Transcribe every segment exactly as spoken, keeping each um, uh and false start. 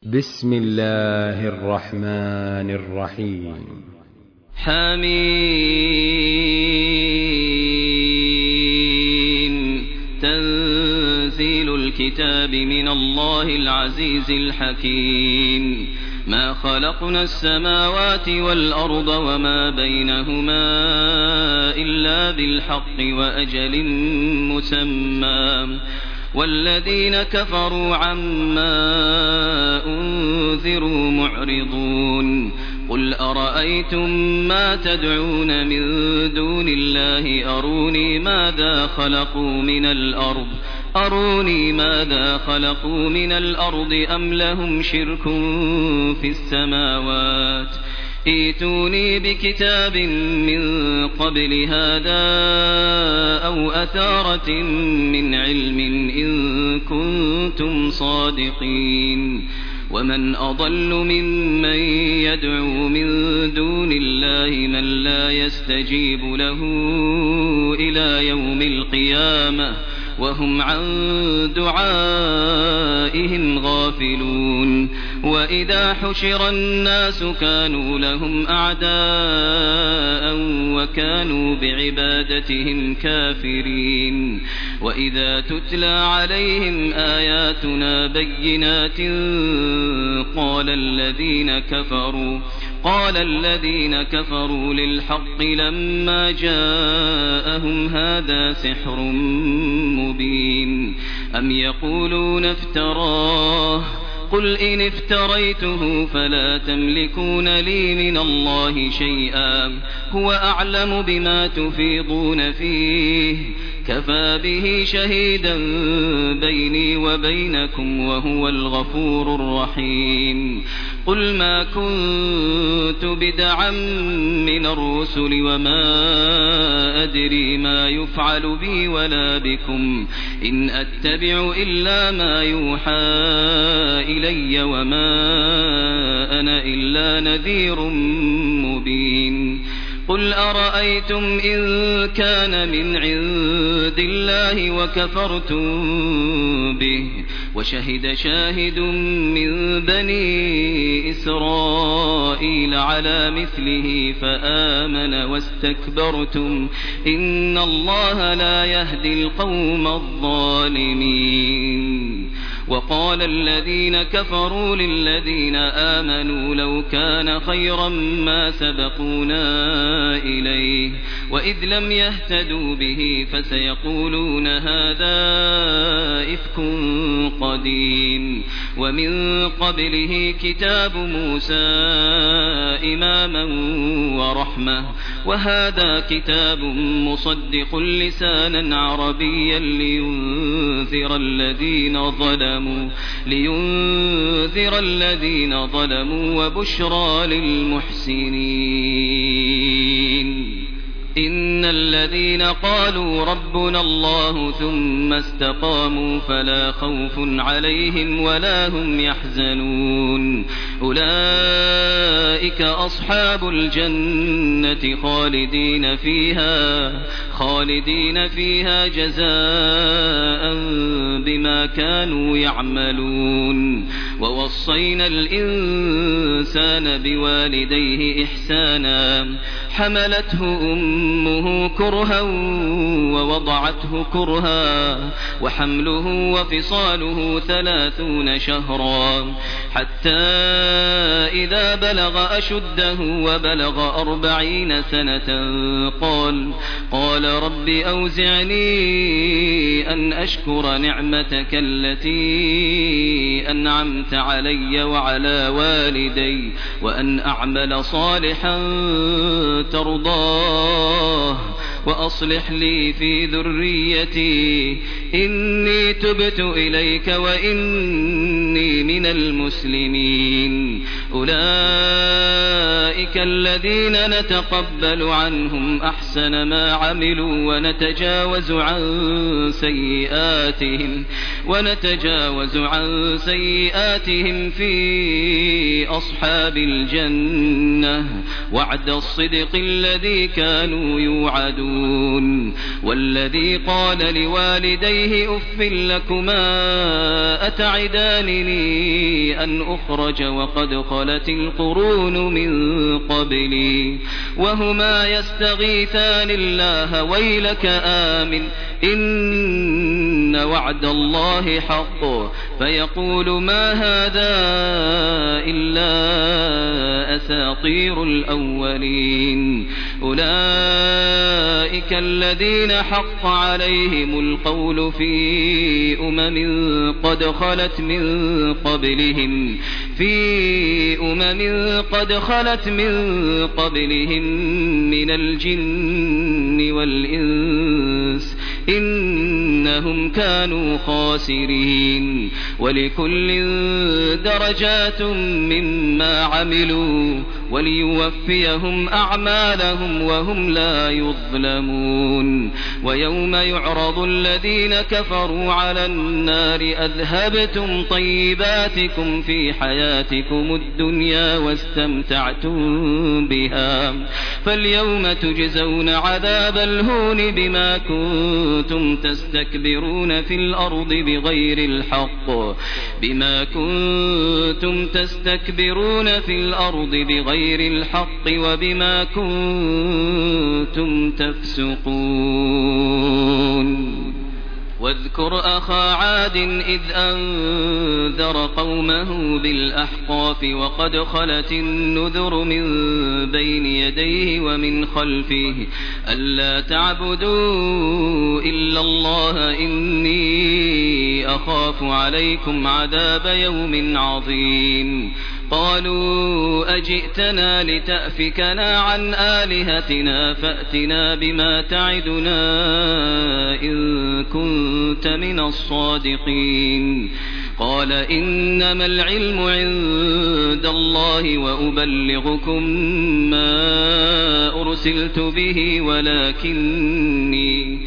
بسم الله الرحمن الرحيم. حميم. تنزيل الكتاب من الله العزيز الحكيم. ما خلقنا السماوات والأرض وما بينهما إلا بالحق وأجل مسمى، والذين كفروا عما أنذروا معرضون. قل أرأيتم ما تدعون من دون الله أروني ماذا خلقوا من الأرض أروني ماذا خلقوا من الأرض أم لهم شرك في السماوات ائتوني بكتاب من قبل هذا أو أثارة من علم إن كنتم صادقين. ومن أضل ممن يدعو من دون الله من لا يستجيب له إلى يوم القيامة وهم عن دعائهم غافلون. وإذا حشر الناس كانوا لهم أعداء وكانوا بعبادتهم كافرين. وإذا تتلى عليهم آياتنا بينات قال الذين كفروا قال الذين كفروا للحق لما جاءهم هذا سحر مبين أم يقولون افتراه قل إن افتريته فلا تملكون لي من الله شيئا هو أعلم بما تفيضون فيه كفى به شهيدا بيني وبينكم وهو الغفور الرحيم. قل ما كنت بدعا من الرسل وما أدري ما يفعل بي ولا بكم إن أتبع إلا ما يوحى إلي وما أنا إلا نذير مبين. قل أرأيتم إن كان من عند الله وكفرتم به وشهد شاهد من بني إسرائيل على مثله فآمن واستكبرتم إن الله لا يهدي القوم الظالمين. وقال الذين كفروا للذين آمنوا لو كان خيرا ما سبقونا إليه وإذ لم يهتدوا به فسيقولون هذا إفك قديم. ومن قبله كتاب موسى إماما ورحمة وهذا كتاب مصدق لسانا عربيا لينذر الذين ظلموا لينذر الذين ظلموا وبشرى للمحسنين. إن الذين قالوا ربنا الله ثم استقاموا فلا خوف عليهم ولا هم يحزنون أولئك أصحاب الجنة خالدين فيها خالدين فيها جزاء بما كانوا يعملون. ووصينا الإنسان بوالديه إحسانا حملته أمه كرها ووضعته كرها وحمله وفصاله ثلاثون شهرا حتى إذا بلغ أشده وبلغ أربعين سنة قال قال رب أوزعني أن أشكر نعمتك التي أنعمت علي وعلى والدي وأن أعمل صالحا ترضاه وأصلح لي في ذريتي إني تبت إليك وإني من المسلمين. أولئك الذين نتقبل عنهم أحسن ما عملوا ونتجاوز عن سيئاتهم ونتجاوز عن سيئاتهم في أصحاب الجنة وعد الصدق الذي كانوا يوعدون. والذي قال لوالديه أف لكما أتعدانني ليتني أن أخرج وقد خلت القرون من قبلي وهما يستغيثان الله ويلك آمن إن وعد الله حق فيقول ما هذا إلا أساطير الأولين أولئك الذين حق عليهم القول في أمم قد خلت من قبلهم في أمم قد خلت من قبلهم من الجن والإنس إنهم كانوا خاسرين ولكل درجات مما عملوا وليوفيهم أعمالهم وهم لا يظلمون ويوم يعرض الذين كفروا على النار أذهبتم طيباتكم في حياتكم الدنيا واستمتعتم بها فاليوم تجزون عذاب الهون بما كنتم تستكبرون في الأرض بغير الحق بما كنتم تستكبرون في الأرض بغير الحق وبما كنتم تفسقون واذكر أخا عاد إذ أنذر قومه بالأحقاف وقد خلت النذر من بين يديه ومن خلفه ألا تعبدوا إلا الله إني أخاف عليكم عذاب يوم عظيم قالوا أجئتنا لتأفكنا عن آلهتنا فأتنا بما تعدنا إن كنت من الصادقين قال إنما العلم عند الله وأبلغكم ما أرسلت به ولكني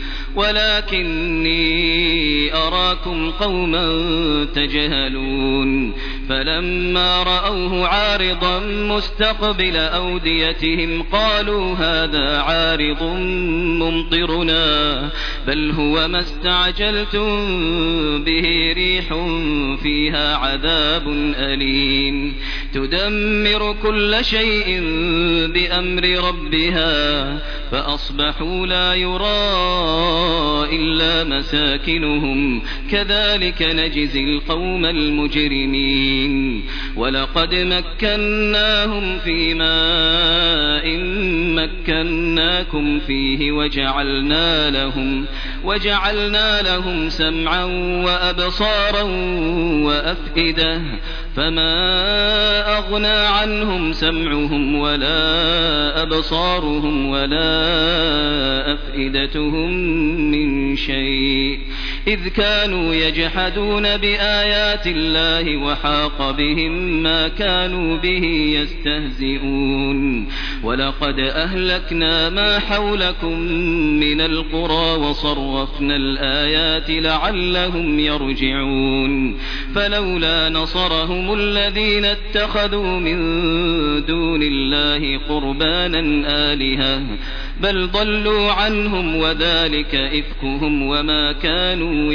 ولكني أراكم قوما تجهلون فلما رأوه عارضا مستقبل أوديتهم قالوا هذا عارض ممطرنا بل هو ما استعجلتم به ريح فيها عذاب أليم تدمر كل شيء بأمر ربها فأصبحوا لا يرى إلا مساكنهم كذلك نجزي القوم المجرمين ولقد مكناهم في ماء مكناكم فيه وجعلنا لهم وجعلنا لهم سمعا وأبصارا وأفئدة فما أغنى عنهم سمعهم ولا أبصارهم ولا أفئدتهم من شيء إذ كانوا يجحدون بآيات الله وحاق بهم ما كانوا به يستهزئون ولقد أهلكنا ما حولكم من القرى وصرفنا الآيات لعلهم يرجعون فلولا نصرهم الذين اتخذوا من دون الله قربانا آلهة بل ضلوا عنهم وذلك إفكهم وما كانوا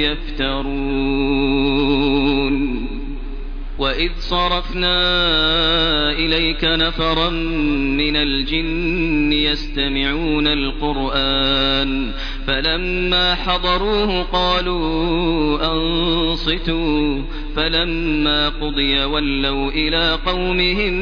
يفترون وإذ صرفنا إليك نفرا من الجن يستمعون القرآن فلما حضروه قالوا أنصتوا فلما قضي ولوا إلى قومهم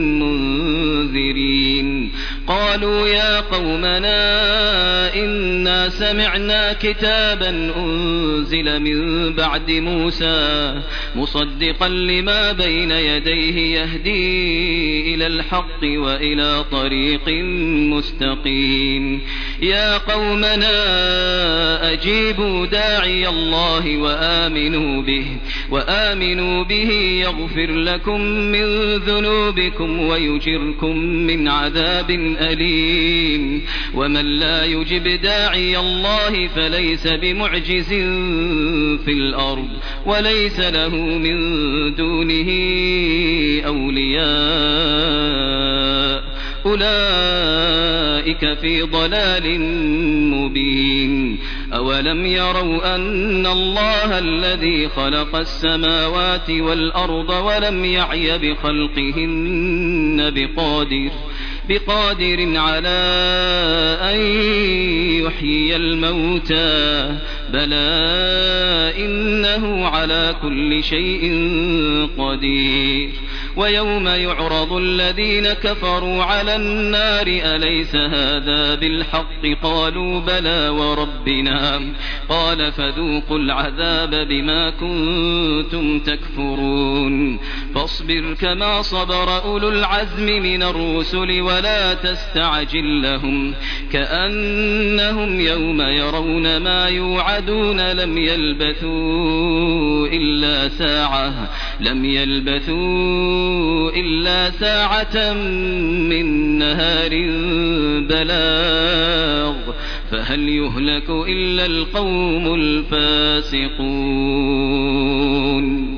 منذرين قالوا يا قومنا إنا سمعنا كتابا أنزل من بعد موسى مصدقا لما بين يديه يهدي إلى الحق وإلى طريق مستقيم يا قومنا أجيبوا داعي الله وآمنوا به وآمنوا به يغفر لكم من ذنوبكم ويجركم من عذاب أليم ومن لا يجب داعي الله فليس بمعجز في الأرض وليس له من دونه أولياء أولئك في ضلال مبين أولم يروا أن الله الذي خلق السماوات والأرض ولم يعي بخلقهن بقادر بقادر على أن يحيي الموتى بلى إنه على كل شيء قدير ويوم يعرض الذين كفروا على النار أليس هذا بالحق قالوا بلى وربنا قال فذوقوا العذاب بما كنتم تكفرون فاصبر كما صبر أولو العزم من الرسل ولا تستعجل لهم كأنهم يوم يرون ما يوعدون لم يلبثوا إلا ساعة لم يلبثوا إلا ساعة من نهار بلاغ فهل يهلك إلا القوم الفاسقون